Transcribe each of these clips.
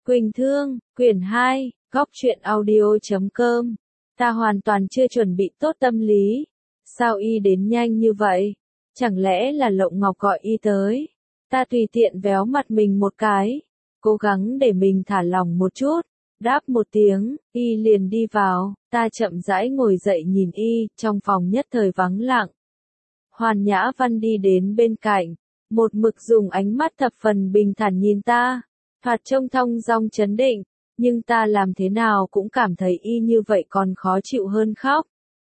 Quỳnh Thương, quyển 2, góc truyện audio.com. Ta hoàn toàn chưa chuẩn bị tốt tâm lý. Sao y đến nhanh như vậy? Chẳng lẽ là Lộng Ngọc gọi y tới? Ta tùy tiện véo mặt mình một cái, cố gắng để mình thả lỏng một chút. Đáp một tiếng, y liền đi vào, ta chậm rãi ngồi dậy nhìn y, trong phòng nhất thời vắng lặng. Hoàn Nhã Văn đi đến bên cạnh, một mực dùng ánh mắt thập phần bình thản nhìn ta, thoạt trông thong dong chấn định, nhưng ta làm thế nào cũng cảm thấy y như vậy còn khó chịu hơn khóc.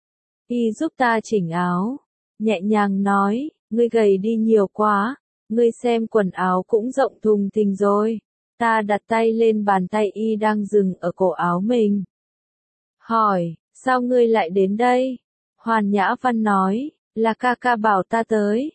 Y giúp ta chỉnh áo, nhẹ nhàng nói, ngươi gầy đi nhiều quá, ngươi xem quần áo cũng rộng thùng thình rồi. Ta đặt tay lên bàn tay y đang dừng ở cổ áo mình. Hỏi, sao ngươi lại đến đây? Hoàn Nhã Văn nói, là ca ca bảo ta tới.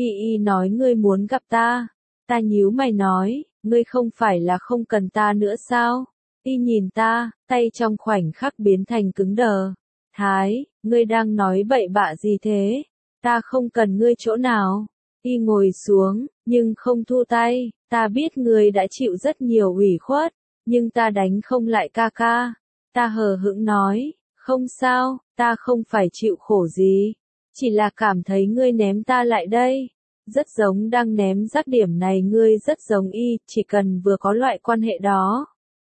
Y nói ngươi muốn gặp ta. Ta nhíu mày nói, ngươi không phải là không cần ta nữa sao? Y nhìn ta, tay trong khoảnh khắc biến thành cứng đờ. Thái, ngươi đang nói bậy bạ gì thế? Ta không cần ngươi chỗ nào. Y ngồi xuống, nhưng không thu tay. Ta biết ngươi đã chịu rất nhiều ủy khuất, nhưng ta đánh không lại ca ca. Ta hờ hững nói, không sao, ta không phải chịu khổ gì. Chỉ là cảm thấy ngươi ném ta lại đây. Rất giống đang ném rác, điểm này ngươi rất giống y, chỉ cần vừa có loại quan hệ đó.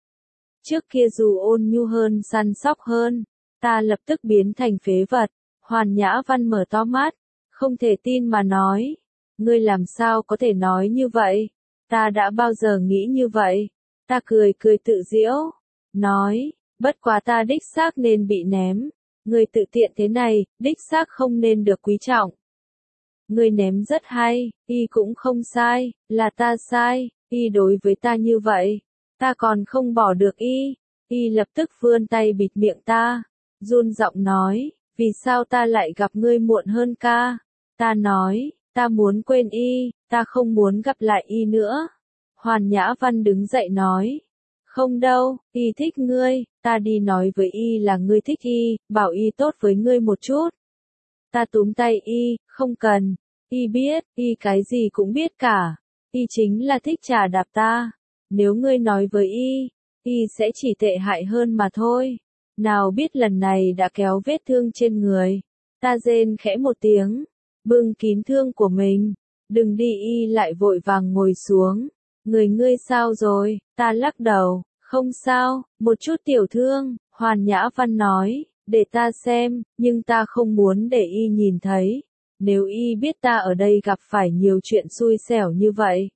Trước kia dù ôn nhu hơn, săn sóc hơn, ta lập tức biến thành phế vật. Hoàn Nhã Văn mở to mắt, không thể tin mà nói, ngươi làm sao có thể nói như vậy? Ta đã bao giờ nghĩ như vậy? Ta cười cười tự giễu, nói, bất quá ta đích xác nên bị ném. Ngươi tự tiện thế này, đích xác không nên được quý trọng. Ngươi ném rất hay, y cũng không sai, là ta sai, y đối với ta như vậy, ta còn không bỏ được y. Y lập tức vươn tay bịt miệng ta, run giọng nói, vì sao ta lại gặp ngươi muộn hơn ca? Ta nói, ta muốn quên y, ta không muốn gặp lại y nữa. Hoàn Nhã Văn đứng dậy nói, không đâu, y thích ngươi, ta đi nói với y là ngươi thích y, bảo y tốt với ngươi một chút. Ta túm tay y, không cần, y biết, y cái gì cũng biết cả, y chính là thích chà đạp ta, nếu ngươi nói với y sẽ chỉ tệ hại hơn mà thôi. Nào biết lần này đã kéo vết thương trên người, ta rên khẽ một tiếng, bưng kín thương của mình, đừng đi. Y lại vội vàng ngồi xuống, ngươi sao rồi? Ta lắc đầu, không sao, một chút tiểu thương. Hoàn Nhã Văn nói, để ta xem, nhưng ta không muốn để y nhìn thấy, nếu y biết ta ở đây gặp phải nhiều chuyện xui xẻo như vậy.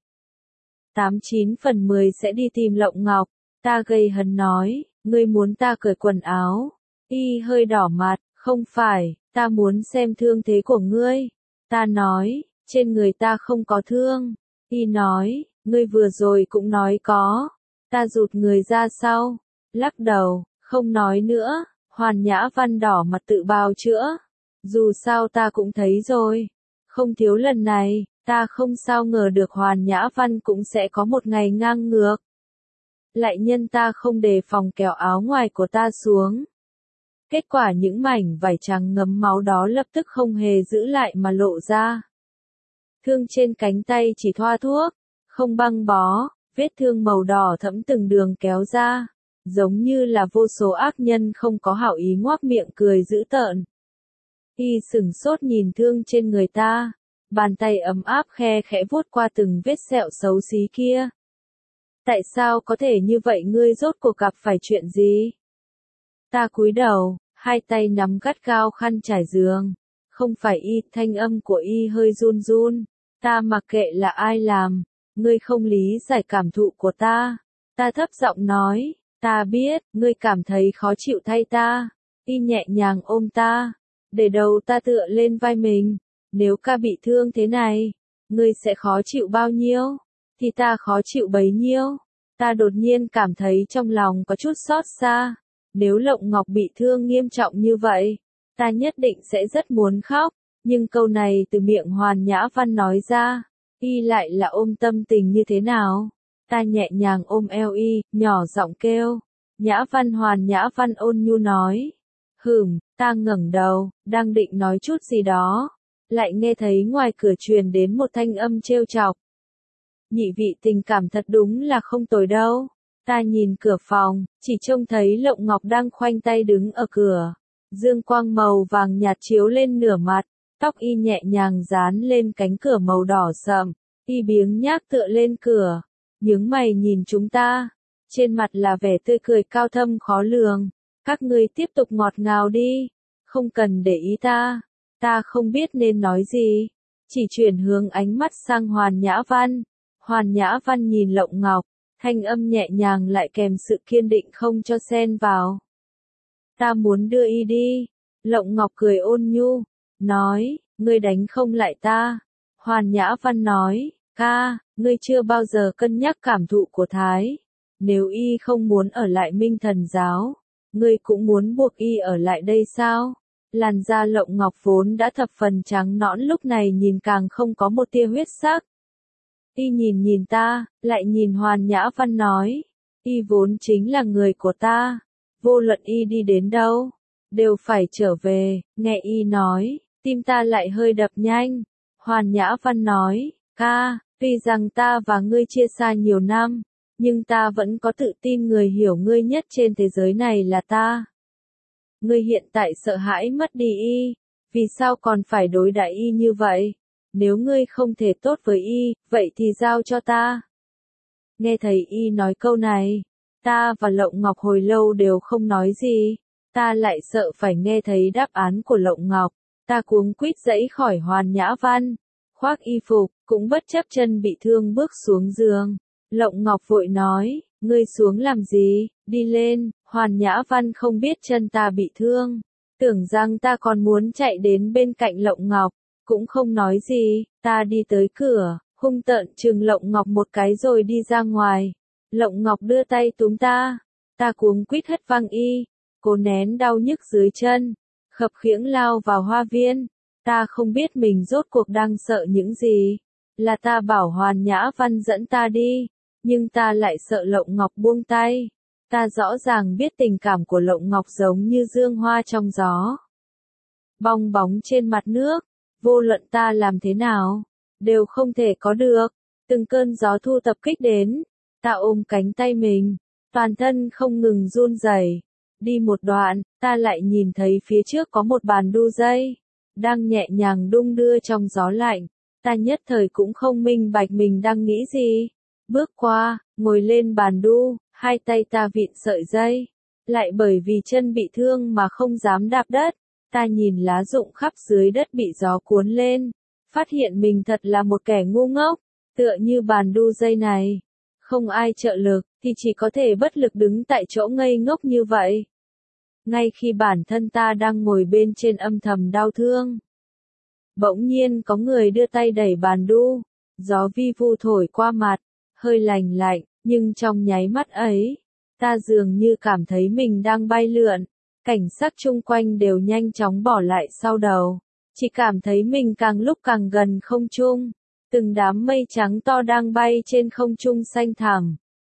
89 phần 10 sẽ đi tìm Lộng Ngọc. Ta gầy hấn nói, ngươi muốn ta cởi quần áo? Y hơi đỏ mặt, không phải, ta muốn xem thương thế của ngươi. Ta nói, trên người ta không có thương. Y nói, ngươi vừa rồi cũng nói có. Ta rụt người ra sau, lắc đầu, không nói nữa. Hoàn Nhã Văn đỏ mặt tự bào chữa. Dù sao ta cũng thấy rồi. Không thiếu lần này, ta không sao ngờ được Hoàn Nhã Văn cũng sẽ có một ngày ngang ngược. Lại nhân ta không đề phòng kéo áo ngoài của ta xuống. Kết quả những mảnh vải trắng ngấm máu đó lập tức không hề giữ lại mà lộ ra. Thương trên cánh tay chỉ thoa thuốc, không băng bó, vết thương màu đỏ thẫm từng đường kéo ra, giống như là vô số ác nhân không có hảo ý ngoác miệng cười dữ tợn. Y sửng sốt nhìn thương trên người ta, bàn tay ấm áp khe khẽ vuốt qua từng vết sẹo xấu xí kia. Tại sao có thể như vậy, ngươi rốt cuộc gặp phải chuyện gì? Ta cúi đầu, hai tay nắm gắt gao khăn trải giường. Không phải y, thanh âm của y hơi run run. Ta mặc kệ là ai làm, ngươi không lý giải cảm thụ của ta. Ta thấp giọng nói, ta biết, ngươi cảm thấy khó chịu thay ta. Y nhẹ nhàng ôm ta, để đầu ta tựa lên vai mình. Nếu ca bị thương thế này, ngươi sẽ khó chịu bao nhiêu? Thì ta khó chịu bấy nhiêu. Ta đột nhiên cảm thấy trong lòng có chút xót xa. Nếu Lộng Ngọc bị thương nghiêm trọng như vậy, ta nhất định sẽ rất muốn khóc. Nhưng câu này từ miệng Hoàn Nhã Văn nói ra, y lại là ôm tâm tình như thế nào? Ta nhẹ nhàng ôm eo y, nhỏ giọng kêu. Nhã Văn. Hoàn Nhã Văn ôn nhu nói. Ta ngẩng đầu, đang định nói chút gì đó. Lại nghe thấy ngoài cửa truyền đến một thanh âm trêu chọc. Nhị vị tình cảm thật đúng là không tồi đâu. Ta nhìn cửa phòng, chỉ trông thấy Lộng Ngọc đang khoanh tay đứng ở cửa. Dương quang màu vàng nhạt chiếu lên nửa mặt, tóc y nhẹ nhàng dán lên cánh cửa màu đỏ sậm, y biếng nhác tựa lên cửa, nhướng mày nhìn chúng ta, trên mặt là vẻ tươi cười cao thâm khó lường. Các ngươi tiếp tục ngọt ngào đi, không cần để ý ta. Ta không biết nên nói gì, chỉ chuyển hướng ánh mắt sang Hoàn Nhã Văn. Hoàn Nhã Văn nhìn Lộng Ngọc, thanh âm nhẹ nhàng lại kèm sự kiên định không cho xen vào. Ta muốn đưa y đi. Lộng Ngọc cười ôn nhu, nói, ngươi đánh không lại ta. Hoàn Nhã Văn nói, ca, ngươi chưa bao giờ cân nhắc cảm thụ của Thái. Nếu y không muốn ở lại Minh Thần giáo, ngươi cũng muốn buộc y ở lại đây sao? Làn da Lộng Ngọc vốn đã thập phần trắng nõn lúc này nhìn càng không có một tia huyết sắc. Y nhìn ta, lại nhìn Hoàn Nhã Văn nói, y vốn chính là người của ta, vô luận y đi đến đâu, đều phải trở về. Nghe y nói, tim ta lại hơi đập nhanh. Hoàn Nhã Văn nói, ca, tuy rằng ta và ngươi chia xa nhiều năm, nhưng ta vẫn có tự tin người hiểu ngươi nhất trên thế giới này là ta. Ngươi hiện tại sợ hãi mất đi y, vì sao còn phải đối đãi y như vậy? Nếu ngươi không thể tốt với y, vậy thì giao cho ta. Nghe thấy y nói câu này, ta và Lộng Ngọc hồi lâu đều không nói gì. Ta lại sợ phải nghe thấy đáp án của Lộng Ngọc. Ta cuống quýt dãy khỏi Hoàn Nhã Văn, khoác y phục, cũng bất chấp chân bị thương bước xuống giường. Lộng Ngọc vội nói, ngươi xuống làm gì, đi lên. Hoàn Nhã Văn không biết chân ta bị thương, tưởng rằng ta còn muốn chạy đến bên cạnh Lộng Ngọc, cũng không nói gì. Ta đi tới cửa, hung tợn trừng Lộng Ngọc một cái rồi đi ra ngoài. Lộng Ngọc đưa tay túm ta cuống quýt hất văng y, cố nén đau nhức dưới chân, khập khiễng lao vào hoa viên. Ta không biết mình rốt cuộc đang sợ những gì, là ta bảo Hoàn Nhã Văn dẫn ta đi, nhưng ta lại sợ Lộng Ngọc buông tay. Ta rõ ràng biết tình cảm của Lộng Ngọc giống như dương hoa trong gió, bong bóng trên mặt nước, vô luận ta làm thế nào, đều không thể có được. Từng cơn gió thu tập kích đến, ta ôm cánh tay mình, toàn thân không ngừng run rẩy. Đi một đoạn, ta lại nhìn thấy phía trước có một bàn đu dây, đang nhẹ nhàng đung đưa trong gió lạnh. Ta nhất thời cũng không minh bạch mình đang nghĩ gì. Bước qua, ngồi lên bàn đu, hai tay ta vịn sợi dây, lại bởi vì chân bị thương mà không dám đạp đất. Ta nhìn lá rụng khắp dưới đất bị gió cuốn lên, phát hiện mình thật là một kẻ ngu ngốc. Tựa như bàn đu dây này, không ai trợ lực, thì chỉ có thể bất lực đứng tại chỗ ngây ngốc như vậy. Ngay khi bản thân ta đang ngồi bên trên âm thầm đau thương, bỗng nhiên có người đưa tay đẩy bàn đu, gió vi vu thổi qua mặt, hơi lành lạnh, nhưng trong nháy mắt ấy, ta dường như cảm thấy mình đang bay lượn, cảnh sắc chung quanh đều nhanh chóng bỏ lại sau đầu, chỉ cảm thấy mình càng lúc càng gần không trung, từng đám mây trắng to đang bay trên không trung xanh thẳm,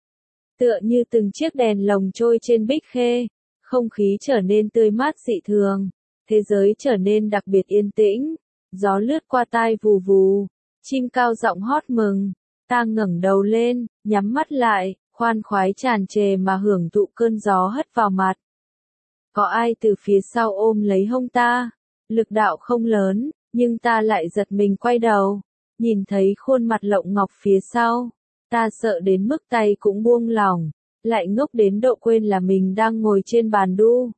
tựa như từng chiếc đèn lồng trôi trên bích khê. Không khí trở nên tươi mát dị thường, thế giới trở nên đặc biệt yên tĩnh, gió lướt qua tai vù vù, chim cao giọng hót mừng. Ta ngẩng đầu lên, nhắm mắt lại, khoan khoái tràn trề mà hưởng thụ cơn gió hất vào mặt. Có ai từ phía sau ôm lấy hông ta, lực đạo không lớn, nhưng ta lại giật mình quay đầu, nhìn thấy khuôn mặt Lộng Ngọc phía sau. Ta sợ đến mức tay cũng buông lỏng, lại ngốc đến độ quên là mình đang ngồi trên bàn đu.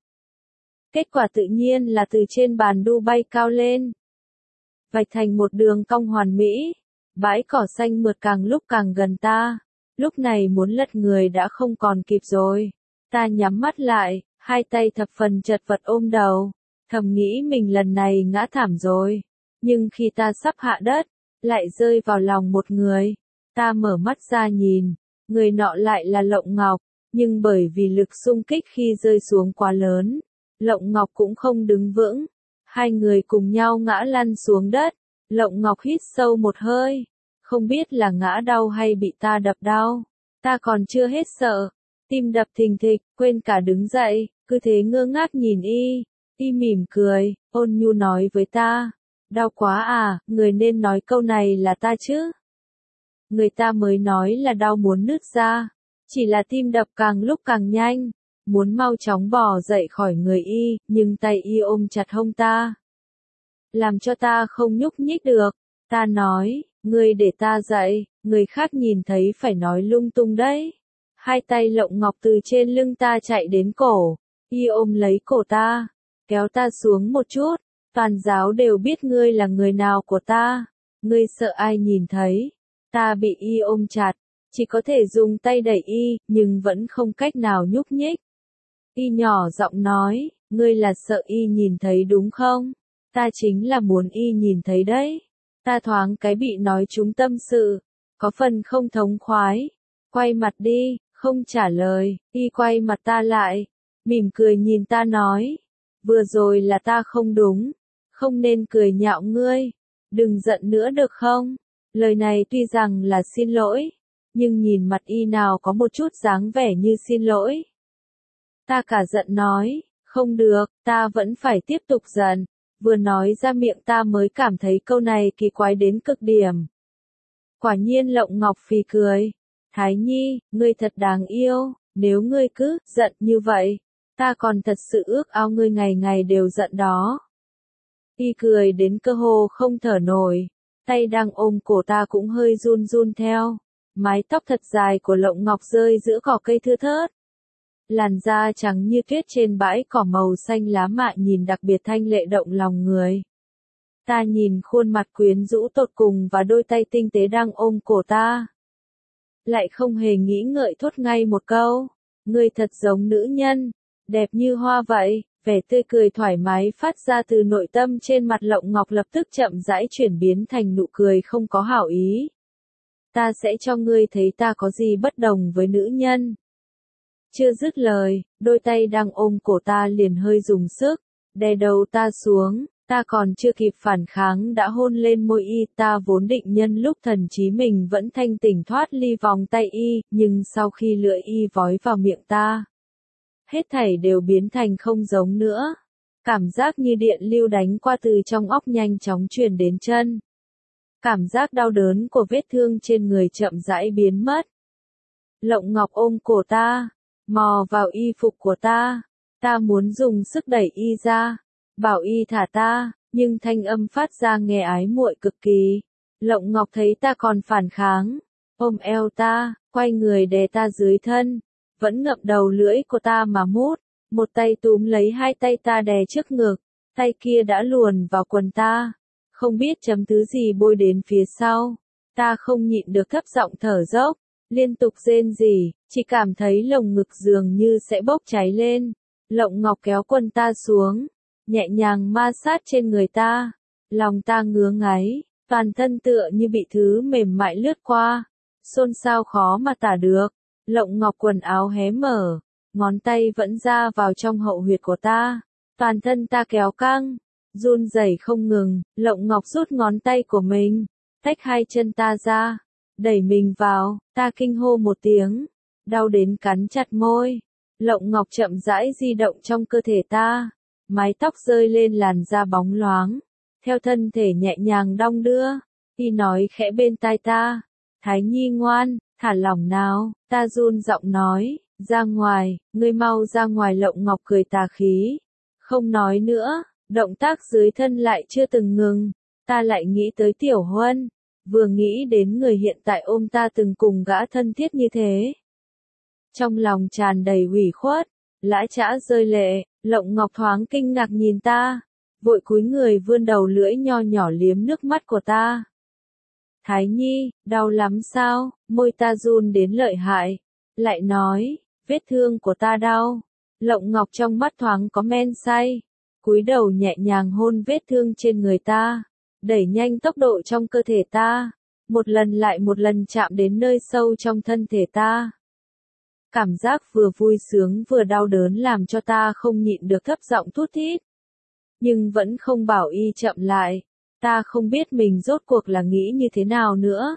Kết quả tự nhiên là từ trên bàn đu bay cao lên, vạch thành một đường cong hoàn mỹ. Bãi cỏ xanh mượt càng lúc càng gần ta, lúc này muốn lật người đã không còn kịp rồi. Ta nhắm mắt lại, hai tay thập phần chật vật ôm đầu, thầm nghĩ mình lần này ngã thảm rồi. Nhưng khi ta sắp hạ đất, lại rơi vào lòng một người. Ta mở mắt ra nhìn, người nọ lại là Lộng Ngọc, nhưng bởi vì lực xung kích khi rơi xuống quá lớn, Lộng Ngọc cũng không đứng vững. Hai người cùng nhau ngã lăn xuống đất. Lộng Ngọc hít sâu một hơi, không biết là ngã đau hay bị ta đập đau. Ta còn chưa hết sợ, tim đập thình thịch, quên cả đứng dậy, cứ thế ngơ ngác nhìn y. Y mỉm cười, ôn nhu nói với ta, đau quá à, người nên nói câu này là ta chứ. Người ta mới nói là đau muốn nứt ra, Chỉ là tim đập càng lúc càng nhanh, muốn mau chóng bò dậy khỏi người y, nhưng tay y ôm chặt hông ta. Làm cho ta không nhúc nhích được. Ta nói, ngươi để ta dậy, người khác nhìn thấy phải nói lung tung đấy. Hai tay Lộng Ngọc từ trên lưng ta chạy đến cổ, y ôm lấy cổ ta, kéo ta xuống một chút, toàn giáo đều biết ngươi là người nào của ta, ngươi sợ ai nhìn thấy. Ta bị y ôm chặt, chỉ có thể dùng tay đẩy y, nhưng vẫn không cách nào nhúc nhích. Y nhỏ giọng nói, ngươi là sợ y nhìn thấy đúng không? Ta chính là muốn y nhìn thấy đấy. Ta thoáng cái bị nói trúng tâm sự, có phần không thống khoái. Quay mặt đi, không trả lời, y quay mặt ta lại, mỉm cười nhìn ta nói, vừa rồi là ta không đúng, không nên cười nhạo ngươi, đừng giận nữa được không? Lời này tuy rằng là xin lỗi, nhưng nhìn mặt y nào có một chút dáng vẻ như xin lỗi. Ta cả giận nói, không được, ta vẫn phải tiếp tục giận. Vừa nói ra miệng ta mới cảm thấy câu này kỳ quái đến cực điểm. Quả nhiên Lộng Ngọc phì cười. Thái Nhi, ngươi thật đáng yêu, nếu ngươi cứ giận như vậy, ta còn thật sự ước ao ngươi ngày ngày đều giận đó. Y cười đến cơ hồ không thở nổi, tay đang ôm cổ ta cũng hơi run run theo. Mái tóc thật dài của Lộng Ngọc rơi giữa cỏ cây thưa thớt. Làn da trắng như tuyết trên bãi cỏ màu xanh lá mạ nhìn đặc biệt thanh lệ động lòng người. Ta nhìn khuôn mặt quyến rũ tột cùng và đôi tay tinh tế đang ôm cổ ta. Lại không hề nghĩ ngợi thốt ngay một câu, ngươi thật giống nữ nhân, đẹp như hoa vậy, vẻ tươi cười thoải mái phát ra từ nội tâm trên mặt Lộng Ngọc lập tức chậm rãi chuyển biến thành nụ cười không có hảo ý. Ta sẽ cho ngươi thấy ta có gì bất đồng với nữ nhân. Chưa dứt lời, đôi tay đang ôm cổ ta liền hơi dùng sức, đè đầu ta xuống, ta còn chưa kịp phản kháng đã hôn lên môi y, ta vốn định nhân lúc thần trí mình vẫn thanh tỉnh thoát ly vòng tay y, nhưng sau khi lưỡi y vói vào miệng ta, hết thảy đều biến thành không giống nữa. Cảm giác như điện lưu đánh qua từ trong óc nhanh chóng truyền đến chân. Cảm giác đau đớn của vết thương trên người chậm rãi biến mất. Lộng Ngọc ôm cổ ta, mò vào y phục của ta. Ta muốn dùng sức đẩy y ra, bảo y thả ta, nhưng thanh âm phát ra nghe ái muội cực kỳ. Lộng Ngọc thấy ta còn phản kháng, ôm eo ta, quay người đè ta dưới thân, vẫn ngậm đầu lưỡi của ta mà mút, một tay túm lấy hai tay ta đè trước ngực, tay kia đã luồn vào quần ta, không biết chấm thứ gì bôi đến phía sau. Ta không nhịn được thấp giọng thở dốc, liên tục rên rỉ, chỉ cảm thấy lồng ngực dường như sẽ bốc cháy lên. Lộng Ngọc kéo quần ta xuống, nhẹ nhàng ma sát trên người ta, lòng ta ngứa ngáy, toàn thân tựa như bị thứ mềm mại lướt qua, xôn xao khó mà tả được. Lộng Ngọc quần áo hé mở, ngón tay vẫn ra vào trong hậu huyệt của ta, toàn thân ta kéo căng, run rẩy không ngừng. Lộng Ngọc rút ngón tay của mình, tách hai chân ta ra, đẩy mình vào, ta kinh hô một tiếng, đau đến cắn chặt môi. Lộng Ngọc chậm rãi di động trong cơ thể ta, mái tóc rơi lên làn da bóng loáng, theo thân thể nhẹ nhàng đong đưa, y nói khẽ bên tai ta, Thái Nhi ngoan, thả lỏng nào. Ta run giọng nói, ra ngoài, ngươi mau ra ngoài. Lộng Ngọc cười tà khí, không nói nữa, động tác dưới thân lại chưa từng ngừng. Ta lại nghĩ tới Tiểu Huân, vừa nghĩ đến người hiện tại ôm ta từng cùng gã thân thiết như thế. Trong lòng tràn đầy ủy khuất, lã chã rơi lệ. Lộng Ngọc thoáng kinh ngạc nhìn ta, vội cúi người vươn đầu lưỡi nho nhỏ liếm nước mắt của ta. Thái Nhi, đau lắm sao? Môi ta run đến lợi hại, lại nói, vết thương của ta đau. Lộng Ngọc trong mắt thoáng có men say, cúi đầu nhẹ nhàng hôn vết thương trên người ta, đẩy nhanh tốc độ trong cơ thể ta, một lần lại một lần chạm đến nơi sâu trong thân thể ta. Cảm giác vừa vui sướng vừa đau đớn làm cho ta không nhịn được thấp giọng thút thít. Nhưng vẫn không bảo y chậm lại, ta không biết mình rốt cuộc là nghĩ như thế nào nữa.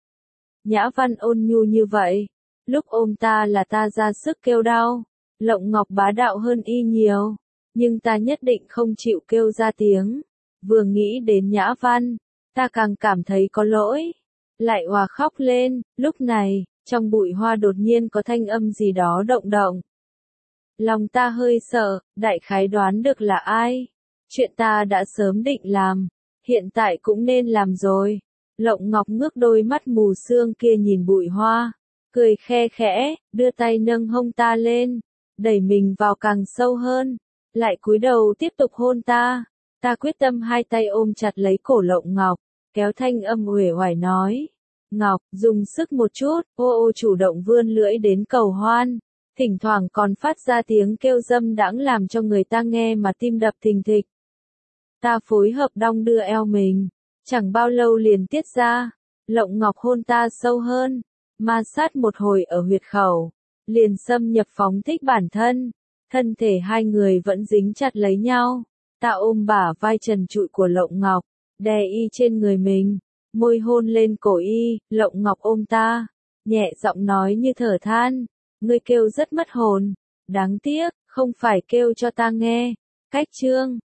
Nhã Văn ôn nhu như vậy, lúc ôm ta là ta ra sức kêu đau. Lộng Ngọc bá đạo hơn y nhiều, nhưng ta nhất định không chịu kêu ra tiếng. Vừa nghĩ đến Nhã Văn, ta càng cảm thấy có lỗi, lại òa khóc lên. Lúc này, Trong bụi hoa đột nhiên có thanh âm gì đó động động. Lòng ta hơi sợ, đại khái đoán được là ai. Chuyện ta đã sớm định làm, hiện tại cũng nên làm rồi. Lộng Ngọc ngước đôi mắt mù sương kia nhìn bụi hoa, cười khe khẽ, đưa tay nâng hông ta lên, đẩy mình vào càng sâu hơn, lại cúi đầu tiếp tục hôn ta. Ta quyết tâm hai tay ôm chặt lấy cổ Lộng Ngọc, kéo thanh âm uể oải nói. Ngọc, dùng sức một chút, ô chủ động vươn lưỡi đến cầu hoan, thỉnh thoảng còn phát ra tiếng kêu dâm đãng làm cho người ta nghe mà tim đập thình thịch. Ta phối hợp đong đưa eo mình, chẳng bao lâu liền tiết ra, Lộng Ngọc hôn ta sâu hơn, ma sát một hồi ở huyệt khẩu, liền xâm nhập phóng thích bản thân, thân thể hai người vẫn dính chặt lấy nhau, ta ôm bả vai trần trụi của Lộng Ngọc, đè y trên người mình, môi hôn lên cổ y, Lộng Ngọc ôm ta, nhẹ giọng nói như thở than, ngươi kêu rất mất hồn, đáng tiếc, không phải kêu cho ta nghe, cách chương.